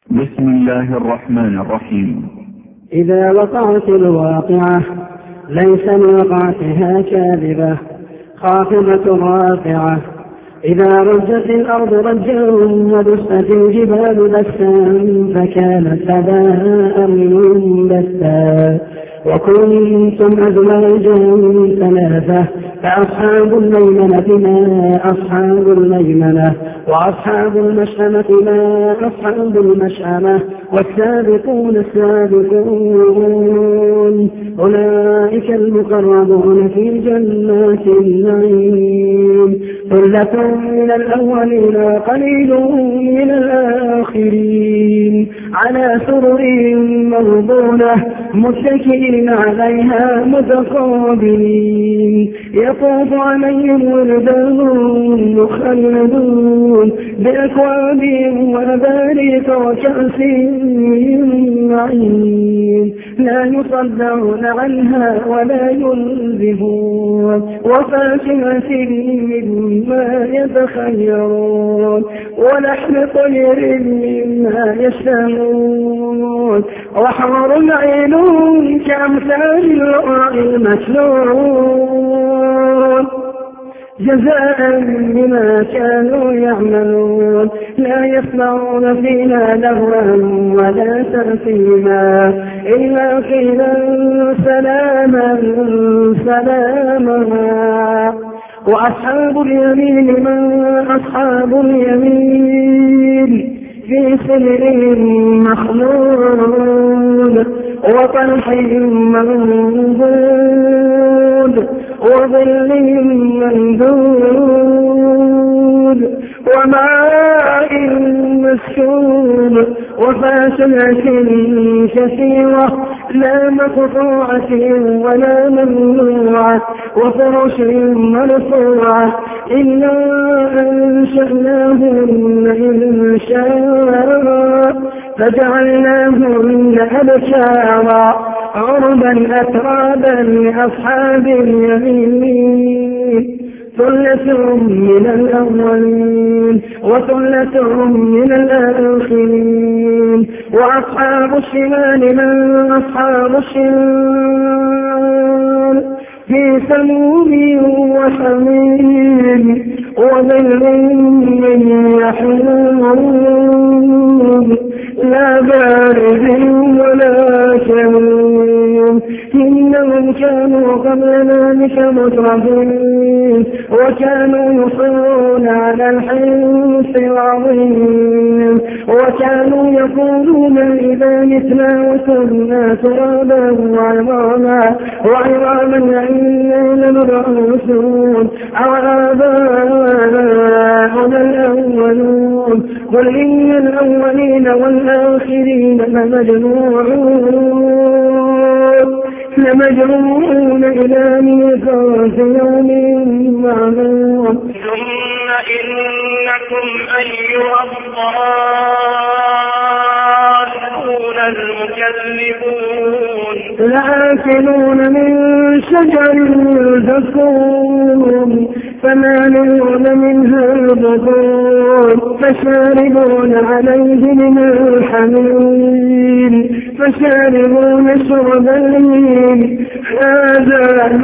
بسم الله الرحمن الرحيم. إذا وقعت الواقعة ليس لوقعتها كاذبة خافضة رافعة. إذا رجت الأرض رجا ودست الجبال دسا فكانت هباء منبثا. وكنتم أزواجا ثلاثة فأصحاب الميمنة ما أصحاب الميمنة وأصحاب المشأمة ما أصحاب المشأمة والسابقون السابقون أولئك المقربون في جنات النعيم. ثلة من الأولين وقليل من الآخرين على سرر موضونة متكئين عليها متقابلين يطوف عليهم ولدان مخلدون بأكواب وأباريق وكأس من معين لا يصدعون عنها ولا ينزفون وفاكهة مما يتخيرون ولحم طير مما يشتهون وحور عين كأمثال اللؤلؤ المكنون جزاء بما كانوا يعملون لا يسمعون فيها لغوا ولا تأثيما إلا قيلا سلاما سلاما. وأصحاب اليمين من أصحاب اليمين في سدر مخلود وطلح منضود وظل ممدود وماء مسكوب وفاكهة كثيرة لا مقطوعة ولا ممنوعة وفرش مرفوعة إلا أنشأناهن إنشاء فجعلناهن أبكارا عربا أترابا لأصحاب اليمين. ثلة من الأولين وثلة من الآخرين. وأصحاب الشمال من أصحاب الشمال في سموم وحميم وظل من يحموم لا بارد ولا كريم إنهم كانوا قبل ذلك مترفين وكانوا يصرون على الحنث العظيم وكانوا يقولون إذا متنا وكنا ترابا وعظاما إنا لمبعوثون أو آباؤنا الأولون قل إن الأولين والآخرين لمجموعون إلى ميقات يوم معلوم. ثم إنكم أيها الضالون المكذبون لآكلون من شجر زقوم فمالئون منها البطون فشاربون عليه من الحميم فشاربون شرب الهيم هذا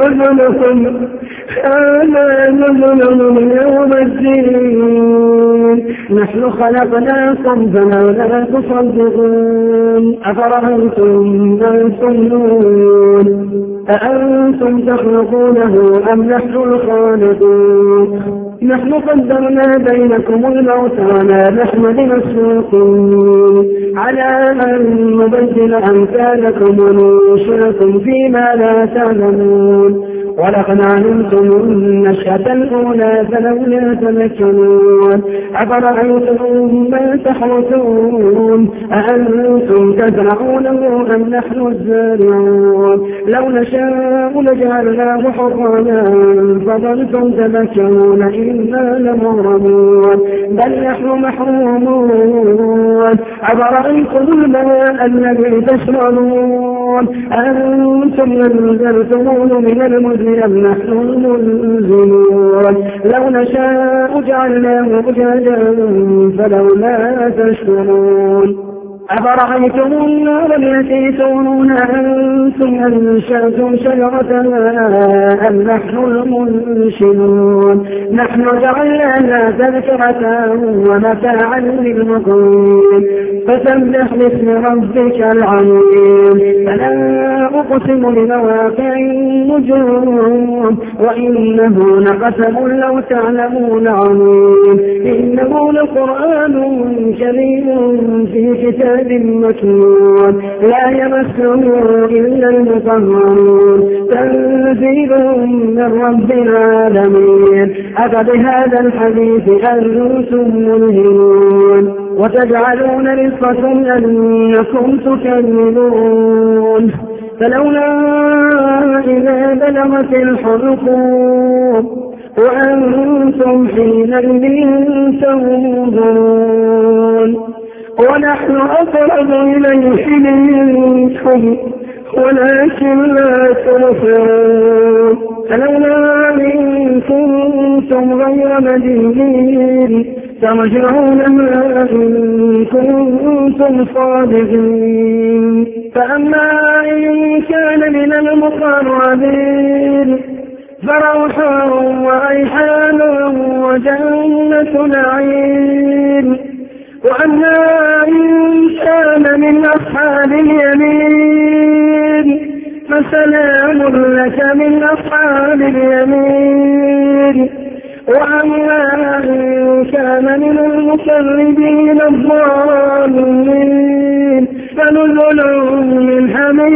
نزلهم يوم الدين نحن خلقناكم فلولا تصدقون أفرأيتم ما تمنون أأنتم تخلقونه أم نحن الخالقون نحن قدرنا بينكم الموت وما نحن بمسبوقين على أن نبدل أمثالكم وننشئكم فيما لا تعلمون ولقد علمتم النشأة الأولى فلولا تذكرون أفرأيتم ما تحرثون أأنتم تزرعونه أم نحن الزارعون لو نشاء لجعلناه حطاما فظلتم تذكرون إنا لمغرمون بل نحن محرومون أفرأيتم الماء الذي تشربون أنتم أنزلتموه من المزن أم نحن المنزلون لو نشاء جعلناه أجاجا فلولا تشكرون أفرأيتم النار التي تورون أنتم أنشأتم شجرتها أم نحن المنشئون نحن جعلناها تذكرة ومتاعا للمقوين فسبح باسم ربك العظيم فلا أقسم بمواقع النجوم وإنه لقسم لو تعلمون عظيم إنه لقرآن كريم في كتاب مكنون لا يمسه إلا المطهرون تنزيل من رب العالمين أفبهذا الحديث أنتم مدهنون وتجعلون رزقكم أنكم تكذبون فلولا إذا بلغت الحلقوم وأنتم حينئذ تنظرون ونحن أقرب إليه منكم ولكن لا تبصرون فلولا إن كنتم غير مدينين ترجعونها إن كنتم صادقين فأما إن كان من المقربين فروح وريحان وجنة نعيم وأما إن كان من أصحاب اليمين فسلام لك من أصحاب اليمين وأما إن كان من المكذبين الضالين فنزل من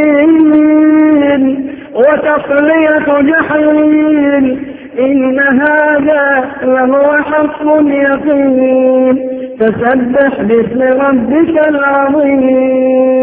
حميم وتصلية جحيم إن هذا لهو حق اليقين فسبح باسم ربك العظيم